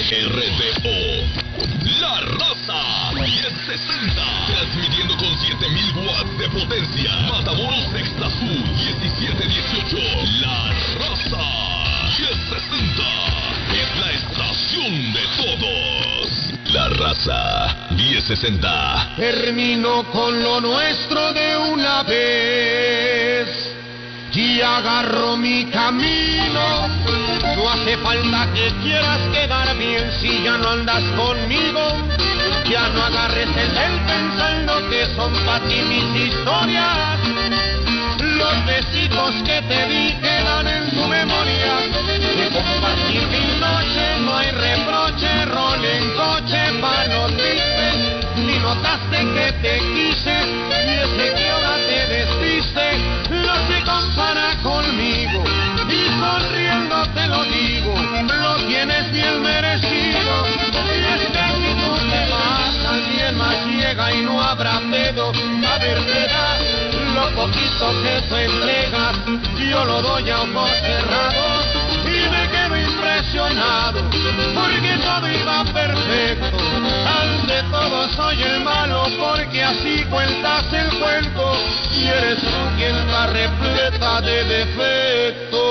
RDO, La Raza 1060, transmitiendo con 7000 watts de potencia. Matamoros Extra Sur 1718, La Raza 1060, es la estación de todos. La Raza 1060. Termino con lo nuestro de una vez y agarro mi camino. No hace falta que quieras quedar bien si ya no andas conmigo. Ya no agarres el del pensando que son para ti mis historias. Los besitos que te di quedan en tu memoria. De compartir mil noches no hay reproche. Rol en coche pa' no triste. Si notaste que te quise y ese que ahora te despiste, no se compara conmigo y sonriendo te lo digo, lo tienes bien merecido. Y es que si tú te vas, alguien más llega y no habrá pedo. A ver, verá, lo poquito que tú entregas, yo lo doy a ojos cerrados y me quedo impresionado porque todo iba perfecto. Ante todo soy el malo porque así cuentas el cuento y eres tú quien está repleta de defectos.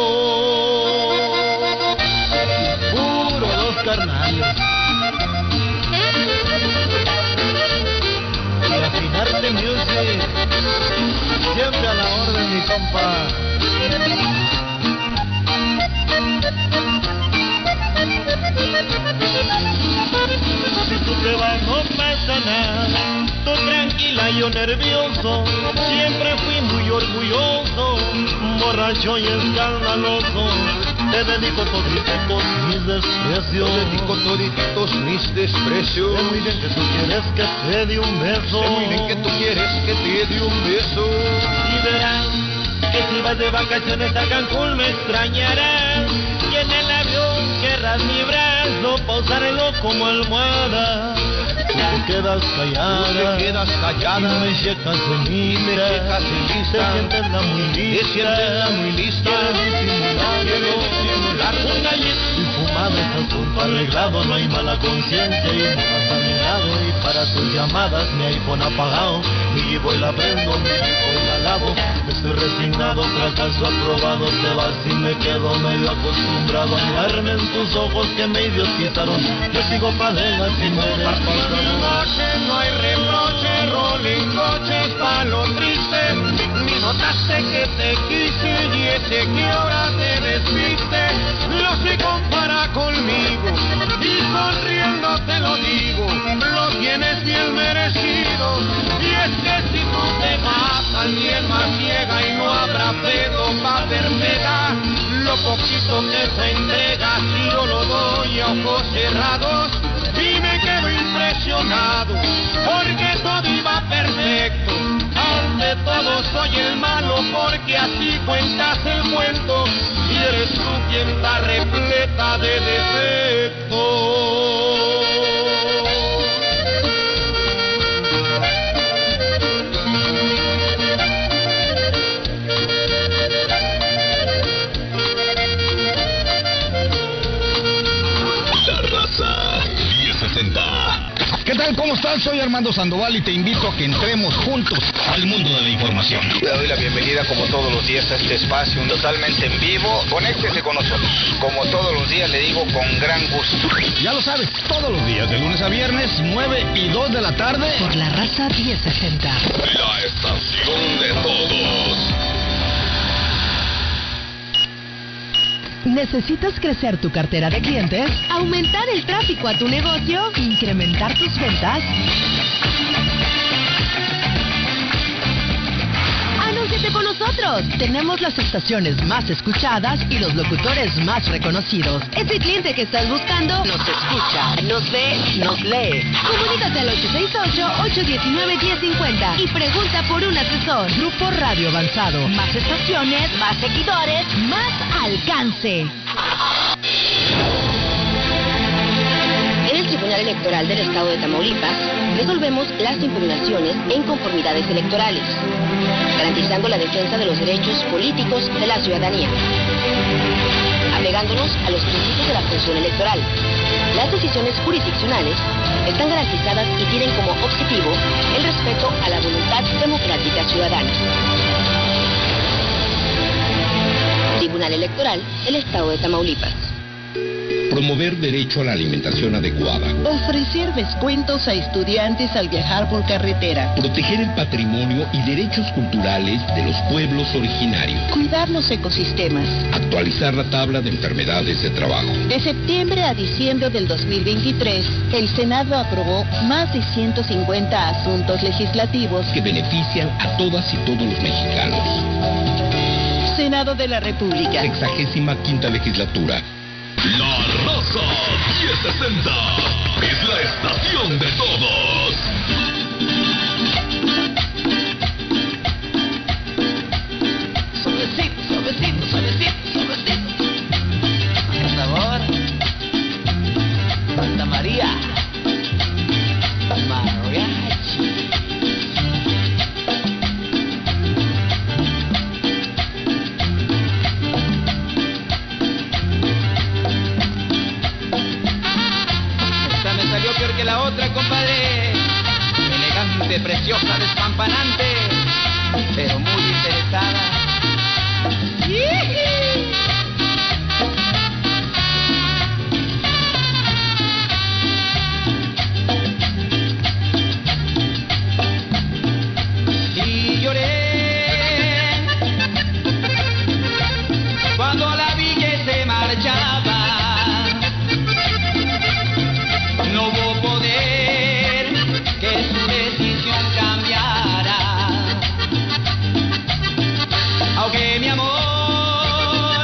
Puro dos carnales. Y afinarte music, siempre a la orden mi compa. Si tú te vas no pasa nada, tú tranquila, yo nervioso, siempre fui muy orgulloso, borracho y escandaloso, te dedico todititos mis desprecios. Te dedico todititos mis desprecios. Sé muy bien que tú quieres que te dé un beso. Sé muy bien que tú quieres que te dé un beso. Y verás que si vas de vacaciones a Cancún me extrañarás. Y en el avión querrás mi brazo, posarlo como almohada. Tú te quedas callada, te quedas callada, y me checas en lista, te sientes la muy lista, te sientes la muy lista, quieres disimular, un gallito y fumado, este asunto arreglado, no hay mala conciencia y no has a mi lado, y para tus llamadas mi iPhone apagado, mi voy la prendo, mi voy la lavo, estoy resignado, fracaso aprobado, te vas y me quedo medio acostumbrado a mirarme en tus ojos que me idiotizaron, yo sigo pa' adelante y me despasaron. No hay reproche, rolling coches pa' lo triste. Ni notaste que te quise y ese que ahora te despiste. No se compara conmigo y sonriendo te lo digo, lo tienes bien merecido. Y es que si tú te vas, alguien más llega y no habrá pedo pa' vermedad. Lo poquito que te entregas yo lo doy a ojos cerrados. Y me quedo impresionado, porque todo iba perfecto. Ante todo soy el malo, porque así cuentas el cuento. Y eres tú quien está repleta de defectos. ¿Qué tal? ¿Cómo estás? Soy Armando Sandoval y te invito a que entremos juntos al mundo de la información. Le doy la bienvenida como todos los días a este espacio totalmente en vivo. Conéctese con nosotros. Como todos los días le digo con gran gusto. Ya lo sabes, todos los días, de lunes a viernes, 9 y 2 de la tarde. Por La Raza 1060. La estación de todos. ¿Necesitas crecer tu cartera de clientes? ¿Aumentar el tráfico a tu negocio? ¿Incrementar tus ventas? ¡Anúnciate con nosotros! Tenemos las estaciones más escuchadas y los locutores más reconocidos. Ese cliente que estás buscando nos escucha, nos ve, nos lee. Comunícate al 868-819-1050 y pregunta por un asesor. Grupo Radio Avanzado. Más estaciones, más seguidores, más alcance. En el Tribunal Electoral del Estado de Tamaulipas, resolvemos las impugnaciones e inconformidades electorales, garantizando la defensa de los derechos políticos de la ciudadanía. apegándonos a los principios de la función electoral. Las decisiones jurisdiccionales están garantizadas y tienen como objetivo el respeto a la voluntad democrática ciudadana. Tribunal Electoral del Estado de Tamaulipas. Promover derecho a la alimentación adecuada. Ofrecer descuentos a estudiantes al viajar por carretera. Proteger el patrimonio y derechos culturales de los pueblos originarios. Cuidar los ecosistemas. Actualizar la tabla de enfermedades de trabajo. De septiembre a diciembre del 2023, el Senado aprobó más de 150 asuntos legislativos que benefician a todas y todos los mexicanos. Senado de la República. 65ª legislatura. La Raza 1060 es la estación de todos. Suavecito, suavecito, suavecito, suavecito. Con sabor. Santa María. Mariachi. Peor que la otra, compadre. Elegante, preciosa, despampanante, pero muy interesada. Y lloré cuando la vi que se marchaba. No hubo poder que su decisión cambiara. Aunque mi amor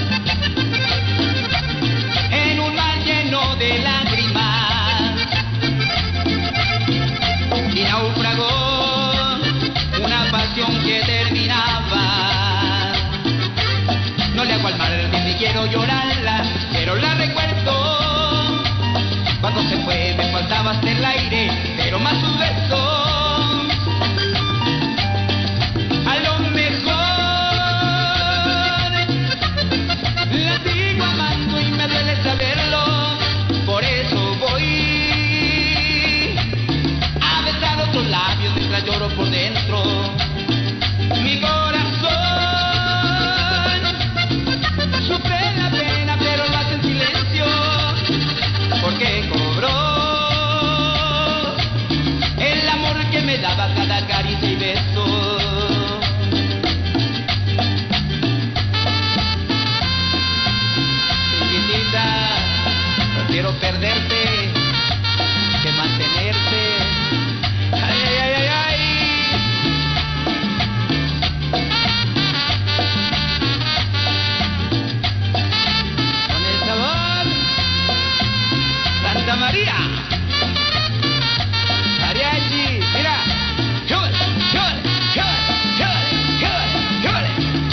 en un mar lleno de lágrimas y naufragó una pasión que terminaba. No le hago al mar ni quiero llorarla, pero la recuerdo. Cuando se fue me faltaba hasta el aire, pero más sus besos. A lo mejor la sigo amando y me duele saberlo. Por eso voy a besar otros labios mientras lloro por dentro. Mi corazón sufre la pena, pero lo hace en silencio. Porque cobró el amor que me daba cada caricia y beso. Chiquitita, prefiero perderte que mantenerte. Ay, ay, ay, ay, ay. Con el sabor Santa María. Mariachi, mira. Chule, chule, chule, chule, chule,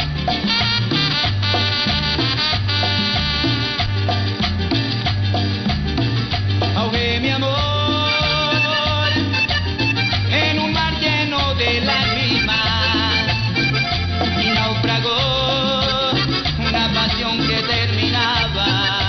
chule. Ahogué mi amor en un mar lleno de lágrimas y naufragó una pasión que terminaba.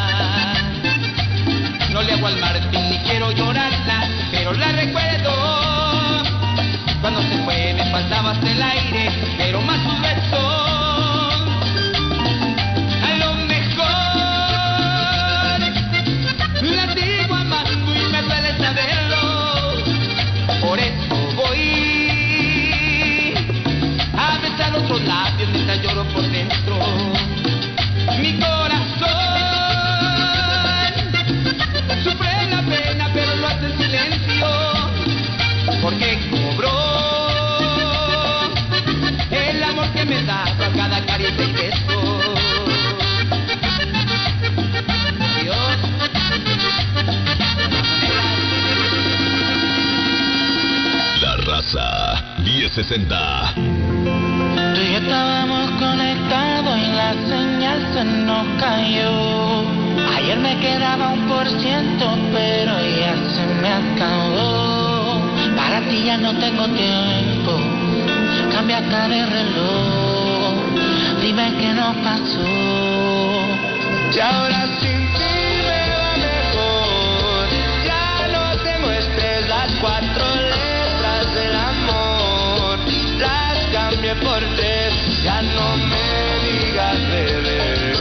No le hago al Martín ni quiero llorarla, pero la recuerdo. Cuando se fue me faltaba hasta el aire, pero más sus besos. A lo mejor la sigo amando y me duele saberlo. Por eso voy a besar otros labios mientras lloro por dentro. Mi corazón sufre la pena, pero lo hace en silencio. Porque cobró el amor que me da a cada caricia y beso. Dios. La Raza 1060. Tú y yo estábamos conectados y la señal se nos cayó. Ayer me quedaba 1%, pero ya se me acabó. Para ti ya no tengo tiempo, cambia hasta de reloj. Dime qué nos pasó. Y ahora sin ti me va mejor. Ya no tengo estrés, las 4 letras del amor las cambié por 3. Ya no me digas bebé,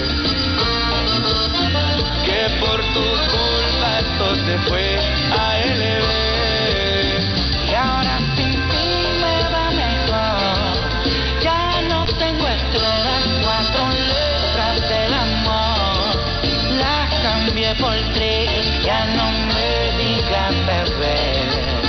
que por tu culpa esto se fue a LB. Y ahora sin ti me va mejor. Ya no tengo estrés, las 4 letras del amor las cambié por 3. Ya no me digas bebé,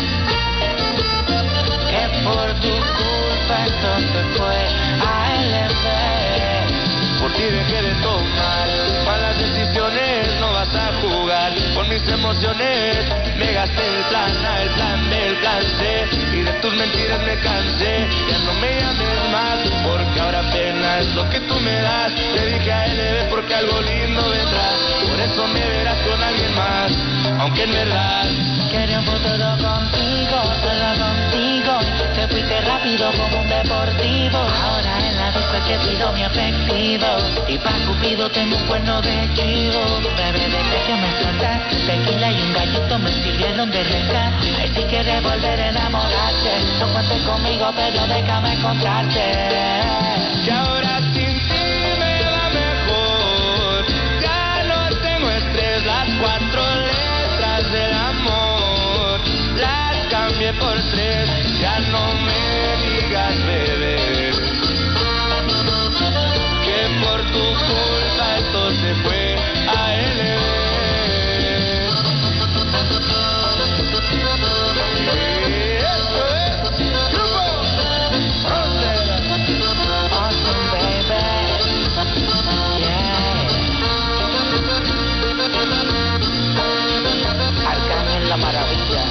que por tu culpa esto se fue a LB. Por ti dejé de tomar malas decisiones, no vas a jugar con mis emociones. Me gasté el plan A, el plan B, el plan C, y de tus mentiras me cansé. Ya no me llames más, porque ahora apenas lo que tú me das. Te dije a LB porque algo lindo vendrá, por eso me verás con alguien más, aunque en verdad quería un futuro contigo, solo contigo. Te fuiste rápido como un deportivo. Ahora en la disco que he sido mi efectivo, y pa' Cupido tengo un cuerno de chivo. Bebé, desde que me soltaste, tequila y un gallito me sirvieron de rescate. Ay, si quieres volver a enamorarte, no cuentes conmigo, pero déjame encontrarte. Y ahora sin ti me va mejor. Ya no tengo estrés, las 4 letras del amor las cambié por 3. Ya no me digas bebé, que por tu culpa esto se fue a LB. Awesome baby, yeah. Arcángel la maravilla.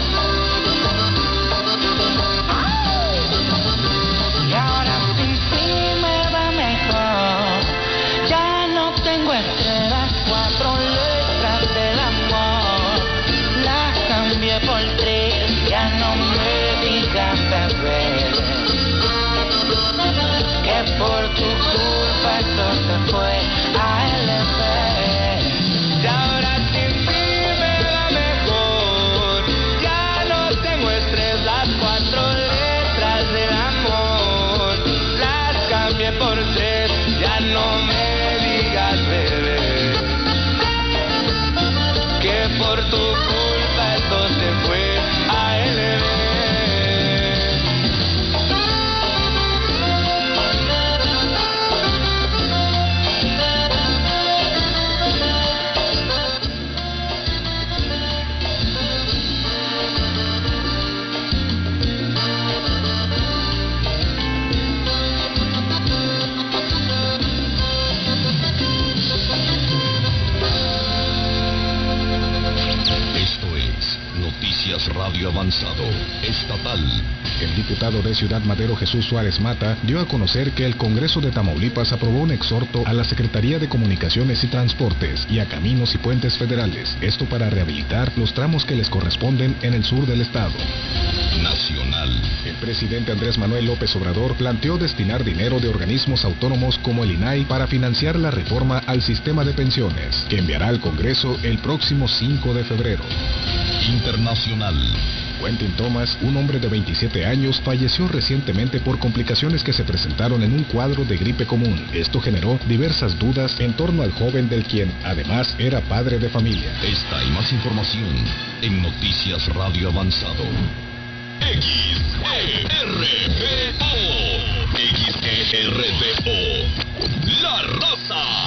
Y ahora sin ti me va mejor. Ya no tengo estrés, las 4 letras del amor las cambié por 3. Ya no me digas bebé, que por tu culpa esto se fue a LB. Y ahora sin ti me va mejor. Ya no tengo estrés, las 4 letras del amor las cambié por 3. Ya no me digas bebé, que por tu culpa esto se fue a LB. Radio Avanzado, estatal. El diputado de Ciudad Madero, Jesús Suárez Mata, dio a conocer que el Congreso de Tamaulipas aprobó un exhorto a la Secretaría de Comunicaciones y Transportes y a Caminos y Puentes Federales, esto para rehabilitar los tramos que les corresponden en el sur del estado. Nacional. El presidente Andrés Manuel López Obrador planteó destinar dinero de organismos autónomos como el INAI para financiar la reforma al sistema de pensiones, que enviará al Congreso el próximo 5 de febrero. Internacional. Quentin Thomas, un hombre de 27 años, falleció recientemente por complicaciones que se presentaron en un cuadro de gripe común. Esto generó diversas dudas en torno al joven, del quien además era padre de familia. Esta y más información en Noticias Radio Avanzado. XERBO. XERBO. La raza.